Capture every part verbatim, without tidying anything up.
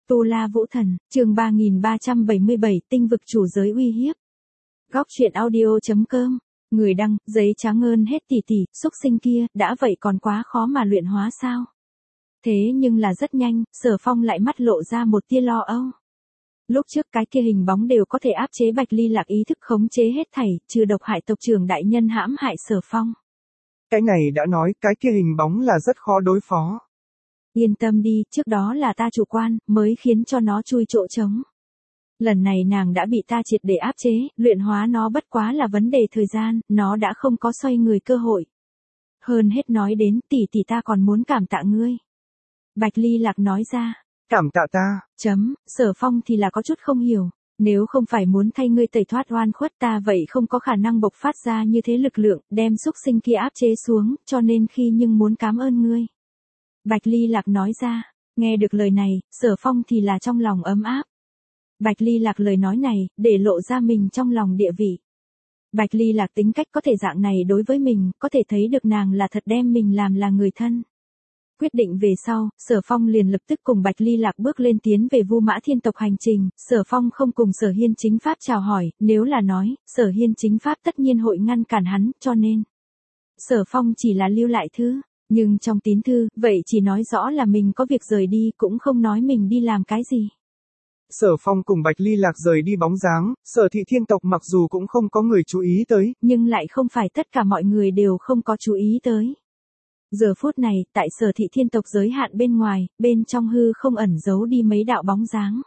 Tu La Vũ Thần, chương ba nghìn ba trăm bảy mươi bảy, tinh vực chủ giới uy hiếp. Góc truyện audio.com, người đăng, giấy trắng ơn hết tỷ tỷ, xúc sinh kia, đã vậy còn quá khó mà luyện hóa sao? Thế nhưng là rất nhanh, Sở Phong lại mắt lộ ra một tia lo âu. Lúc trước cái kia hình bóng đều có thể áp chế Bạch Ly Lạc ý thức khống chế hết thảy, trừ độc hại tộc trưởng đại nhân hãm hại Sở Phong. Cái này đã nói, cái kia hình bóng là rất khó đối phó. Yên tâm đi, trước đó là ta chủ quan, mới khiến cho nó chui chỗ trống. Lần này nàng đã bị ta triệt để áp chế, luyện hóa nó bất quá là vấn đề thời gian, nó đã không có xoay người cơ hội. Hơn hết nói đến, tỷ tỷ ta còn muốn cảm tạ ngươi. Bạch Ly Lạc nói ra. Cảm tạ ta. Chấm, Sở Phong thì là có chút không hiểu. Nếu không phải muốn thay ngươi tẩy thoát oan khuất ta vậy không có khả năng bộc phát ra như thế lực lượng, đem xúc sinh kia áp chế xuống, cho nên khi nhưng muốn cảm ơn ngươi. Bạch Ly Lạc nói ra, nghe được lời này, Sở Phong thì là trong lòng ấm áp. Bạch Ly Lạc lời nói này, để lộ ra mình trong lòng địa vị. Bạch Ly Lạc tính cách có thể dạng này đối với mình, có thể thấy được nàng là thật đem mình làm là người thân. Quyết định về sau, Sở Phong liền lập tức cùng Bạch Ly Lạc bước lên tiến về Vu Mã Thiên tộc hành trình, Sở Phong không cùng Sở Hiên Chính Pháp chào hỏi, nếu là nói, Sở Hiên Chính Pháp tất nhiên hội ngăn cản hắn, cho nên Sở Phong chỉ là lưu lại thư, nhưng trong tín thư, vậy chỉ nói rõ là mình có việc rời đi, cũng không nói mình đi làm cái gì. Sở Phong cùng Bạch Ly Lạc rời đi bóng dáng, Sở Thị Thiên tộc mặc dù cũng không có người chú ý tới, nhưng lại không phải tất cả mọi người đều không có chú ý tới. Giờ phút này, tại Sở Thị Thiên tộc giới hạn bên ngoài, bên trong hư không ẩn giấu đi mấy đạo bóng dáng.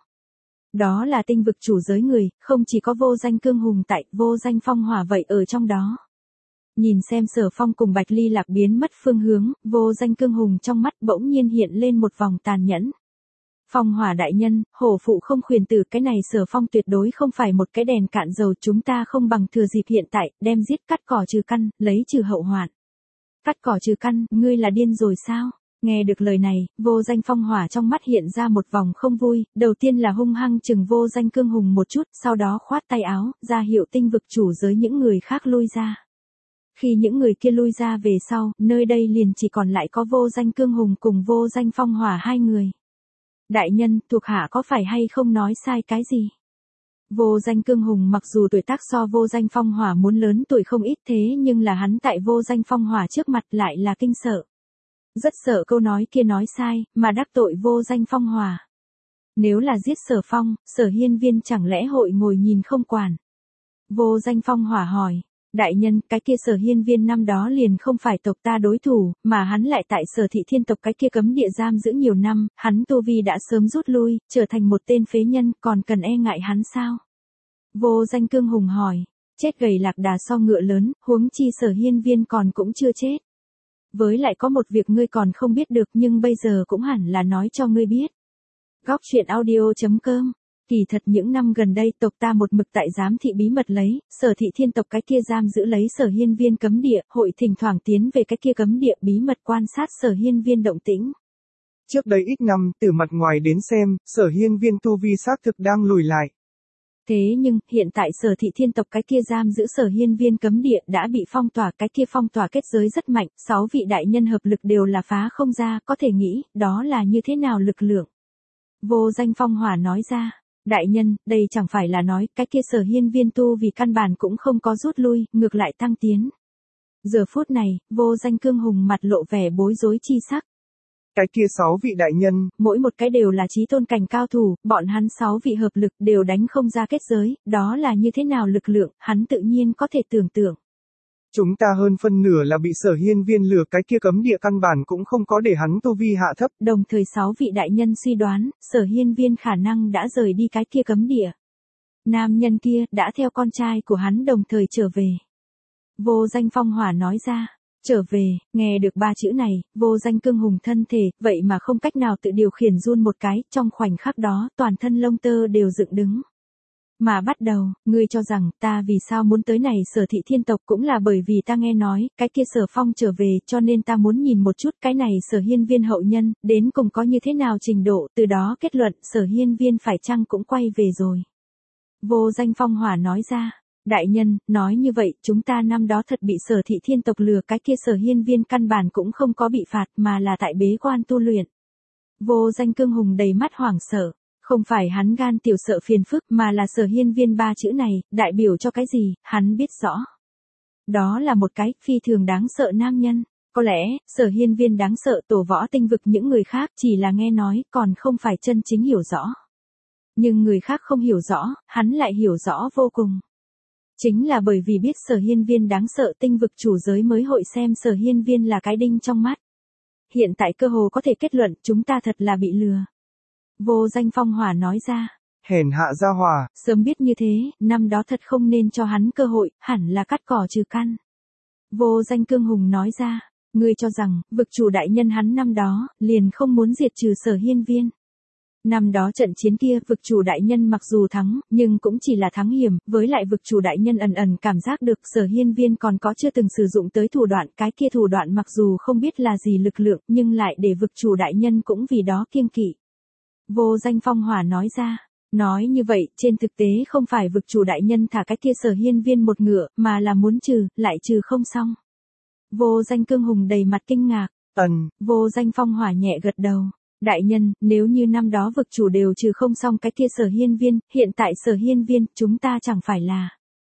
Đó là tinh vực chủ giới người, không chỉ có Vô Danh Cương Hùng tại, Vô Danh Phong Hỏa vậy ở trong đó. Nhìn xem Sở Phong cùng Bạch Ly Lạc biến mất phương hướng, Vô Danh Cương Hùng trong mắt bỗng nhiên hiện lên một vòng tàn nhẫn. Phong Hỏa đại nhân, hổ phụ không khuyên từ cái này Sở Phong tuyệt đối không phải một cái đèn cạn dầu, chúng ta không bằng thừa dịp hiện tại, đem giết cắt cỏ trừ căn, lấy trừ hậu hoạn. Cắt cỏ trừ căn, ngươi là điên rồi sao? Nghe được lời này, Vô Danh Phong Hỏa trong mắt hiện ra một vòng không vui, đầu tiên là hung hăng chừng Vô Danh Cương Hùng một chút, sau đó khoát tay áo, ra hiệu tinh vực chủ giới những người khác lui ra. Khi những người kia lui ra về sau, nơi đây liền chỉ còn lại có Vô Danh Cương Hùng cùng Vô Danh Phong Hỏa hai người. Đại nhân, thuộc hạ có phải hay không nói sai cái gì? Vô Danh Cương Hùng mặc dù tuổi tác so Vô Danh Phong Hỏa muốn lớn tuổi không ít thế nhưng là hắn tại Vô Danh Phong Hỏa trước mặt lại là kinh sợ. Rất sợ câu nói kia nói sai, mà đắc tội Vô Danh Phong Hỏa. Nếu là giết Sở Phong, Sở Hiên Viên chẳng lẽ hội ngồi nhìn không quản? Vô Danh Phong Hỏa hỏi. Đại nhân, cái kia Sở Hiên Viên năm đó liền không phải tộc ta đối thủ, mà hắn lại tại Sở Thị Thiên tộc cái kia cấm địa giam giữ nhiều năm, hắn tu vi đã sớm rút lui, trở thành một tên phế nhân, còn cần e ngại hắn sao? Vô Danh Cương Hùng hỏi, chết gầy lạc đà so ngựa lớn, huống chi Sở Hiên Viên còn cũng chưa chết. Với lại có một việc ngươi còn không biết được nhưng bây giờ cũng hẳn là nói cho ngươi biết. Góc truyện audio.com. Kỳ thật những năm gần đây tộc ta một mực tại giám thị bí mật lấy, Sở Thị Thiên tộc cái kia giam giữ lấy Sở Hiên Viên cấm địa, hội thỉnh thoảng tiến về cái kia cấm địa bí mật quan sát Sở Hiên Viên động tĩnh. Trước đây ít năm, từ mặt ngoài đến xem, Sở Hiên Viên tu vi xác thực đang lùi lại. Thế nhưng, hiện tại Sở Thị Thiên tộc cái kia giam giữ Sở Hiên Viên cấm địa đã bị phong tỏa, cái kia phong tỏa kết giới rất mạnh, sáu vị đại nhân hợp lực đều là phá không ra, có thể nghĩ, đó là như thế nào lực lượng. Vô Danh Phong Hỏa nói ra. Đại nhân, đây chẳng phải là nói, cái kia Sở Hiên Viên tu vì căn bản cũng không có rút lui, ngược lại tăng tiến. Giờ phút này, Vô Danh Cương Hùng mặt lộ vẻ bối rối chi sắc. Cái kia sáu vị đại nhân, mỗi một cái đều là chí tôn cảnh cao thủ, bọn hắn sáu vị hợp lực đều đánh không ra kết giới, đó là như thế nào lực lượng, hắn tự nhiên có thể tưởng tượng. Chúng ta hơn phân nửa là bị Sở Hiên Viên lừa, cái kia cấm địa căn bản cũng không có để hắn tu vi hạ thấp. Đồng thời sáu vị đại nhân suy đoán, Sở Hiên Viên khả năng đã rời đi cái kia cấm địa. Nam nhân kia đã theo con trai của hắn đồng thời trở về. Vô Danh Phong Hỏa nói ra, trở về, nghe được ba chữ này, Vô Danh Cương Hùng thân thể, vậy mà không cách nào tự điều khiển run một cái, trong khoảnh khắc đó, toàn thân lông tơ đều dựng đứng. Mà bắt đầu, ngươi cho rằng, ta vì sao muốn tới này Sở Thị Thiên tộc cũng là bởi vì ta nghe nói, cái kia Sở Phong trở về, cho nên ta muốn nhìn một chút cái này Sở Hiên Viên hậu nhân, đến cùng có như thế nào trình độ, từ đó kết luận, Sở Hiên Viên phải chăng cũng quay về rồi. Vô Danh Phong Hỏa nói ra, đại nhân, nói như vậy, chúng ta năm đó thật bị Sở Thị Thiên tộc lừa, cái kia Sở Hiên Viên căn bản cũng không có bị phạt mà là tại bế quan tu luyện. Vô Danh Cương Hùng đầy mắt hoảng sợ. Không phải hắn gan tiểu sợ phiền phức mà là Sở Hiên Viên ba chữ này, đại biểu cho cái gì, hắn biết rõ. Đó là một cái phi thường đáng sợ nam nhân. Có lẽ, Sở Hiên Viên đáng sợ tổ võ tinh vực những người khác chỉ là nghe nói còn không phải chân chính hiểu rõ. Nhưng người khác không hiểu rõ, hắn lại hiểu rõ vô cùng. Chính là bởi vì biết Sở Hiên Viên đáng sợ tinh vực chủ giới mới hội xem Sở Hiên Viên là cái đinh trong mắt. Hiện tại cơ hồ có thể kết luận chúng ta thật là bị lừa. Vô Danh phong hỏa nói ra. Hèn hạ gia hỏa. Sớm biết như thế, năm đó thật không nên cho hắn cơ hội, hẳn là cắt cỏ trừ căn. Vô Danh cương hùng nói ra. Ngươi cho rằng, vực chủ đại nhân hắn năm đó, liền không muốn diệt trừ Sở Hiên Viên. Năm đó trận chiến kia, vực chủ đại nhân mặc dù thắng, nhưng cũng chỉ là thắng hiểm, với lại vực chủ đại nhân ẩn ẩn cảm giác được Sở Hiên Viên còn có chưa từng sử dụng tới thủ đoạn, cái kia thủ đoạn mặc dù không biết là gì lực lượng, nhưng lại để vực chủ đại nhân cũng vì đó kiêng kỵ. Vô Danh phong hỏa nói ra. Nói như vậy, trên thực tế không phải vực chủ đại nhân thả cái kia Sở Hiên Viên một ngựa, mà là muốn trừ, lại trừ không xong. Vô Danh cương hùng đầy mặt kinh ngạc. Ẩn. Vô Danh phong hỏa nhẹ gật đầu. Đại nhân, nếu như năm đó vực chủ đều trừ không xong cái kia Sở Hiên Viên, hiện tại Sở Hiên Viên, chúng ta chẳng phải là.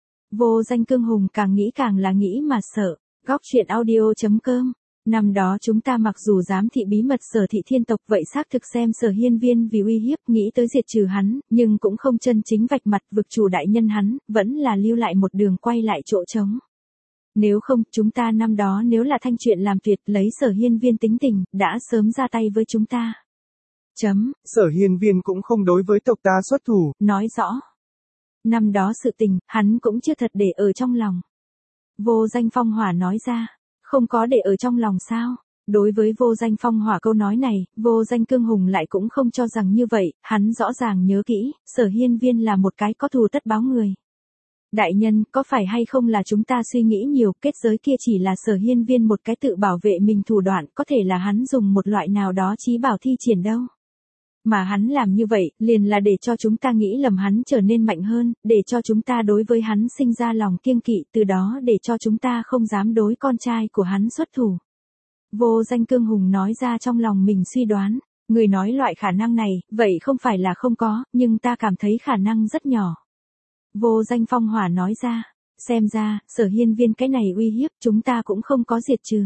Vô Danh cương hùng càng nghĩ càng là nghĩ mà sợ. Góc truyện audio chấm com. Năm đó chúng ta mặc dù dám thị bí mật Sở thị thiên tộc vậy xác thực xem Sở Hiên Viên vì uy hiếp nghĩ tới diệt trừ hắn, nhưng cũng không chân chính vạch mặt vực chủ đại nhân hắn, vẫn là lưu lại một đường quay lại chỗ trống. Nếu không, chúng ta năm đó nếu là thanh chuyện làm tuyệt lấy Sở Hiên Viên tính tình, đã sớm ra tay với chúng ta. Chấm. Sở Hiên Viên cũng không đối với tộc ta xuất thủ. Nói rõ. Năm đó sự tình, hắn cũng chưa thật để ở trong lòng. Vô Danh phong hỏa nói ra. Không có để ở trong lòng sao? Đối với Vô Danh phong hỏa câu nói này, Vô Danh cương hùng lại cũng không cho rằng như vậy, hắn rõ ràng nhớ kỹ, Sở Hiên Viên là một cái có thù tất báo người. Đại nhân, có phải hay không là chúng ta suy nghĩ nhiều, kết giới kia chỉ là Sở Hiên Viên một cái tự bảo vệ mình thủ đoạn, có thể là hắn dùng một loại nào đó chí bảo thi triển đâu. Mà hắn làm như vậy, liền là để cho chúng ta nghĩ lầm hắn trở nên mạnh hơn, để cho chúng ta đối với hắn sinh ra lòng kiêng kỵ, từ đó để cho chúng ta không dám đối con trai của hắn xuất thủ. Vô Danh cương hùng nói ra trong lòng mình suy đoán, người nói loại khả năng này, vậy không phải là không có, nhưng ta cảm thấy khả năng rất nhỏ. Vô Danh phong hỏa nói ra, xem ra, Sở Hiên Viên cái này uy hiếp chúng ta cũng không có diệt trừ.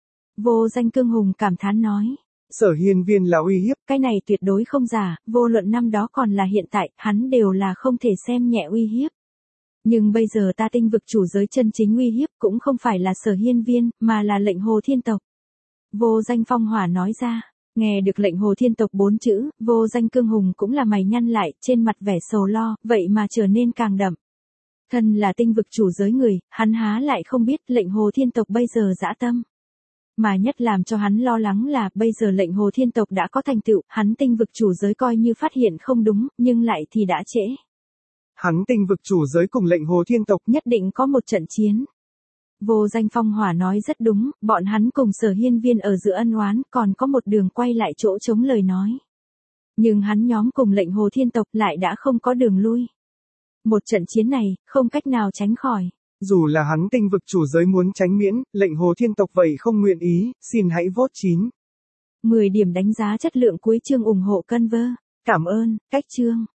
Vô Danh cương hùng cảm thán nói. Sở Hiên Viên là uy hiếp. Cái này tuyệt đối không giả, vô luận năm đó còn là hiện tại, hắn đều là không thể xem nhẹ uy hiếp. Nhưng bây giờ ta tinh vực chủ giới chân chính uy hiếp cũng không phải là Sở Hiên Viên, mà là lệnh Hồ Thiên Tộc. Vô Danh phong hỏa nói ra, nghe được lệnh Hồ Thiên Tộc bốn chữ, Vô Danh cương hùng cũng là mày nhăn lại, trên mặt vẻ sầu lo, vậy mà trở nên càng đậm. Thân là tinh vực chủ giới người, hắn há lại không biết lệnh Hồ Thiên Tộc bây giờ dã tâm. Mà nhất làm cho hắn lo lắng là bây giờ lệnh Hồ Thiên Tộc đã có thành tựu, hắn tinh vực chủ giới coi như phát hiện không đúng, nhưng lại thì đã trễ. Hắn tinh vực chủ giới cùng lệnh Hồ Thiên Tộc nhất định có một trận chiến. Vô Danh phong hỏa nói rất đúng, bọn hắn cùng Sở Hiên Viên ở giữa ân oán, còn có một đường quay lại chỗ chống lời nói. Nhưng hắn nhóm cùng lệnh Hồ Thiên Tộc lại đã không có đường lui. Một trận chiến này, không cách nào tránh khỏi. Dù là hắn tinh vực chủ giới muốn tránh miễn, lệnh Hồ Thiên Tộc vậy không nguyện ý, xin hãy vote chín. mười điểm đánh giá chất lượng cuối chương ủng hộ Conver. Cảm ơn, cách chương.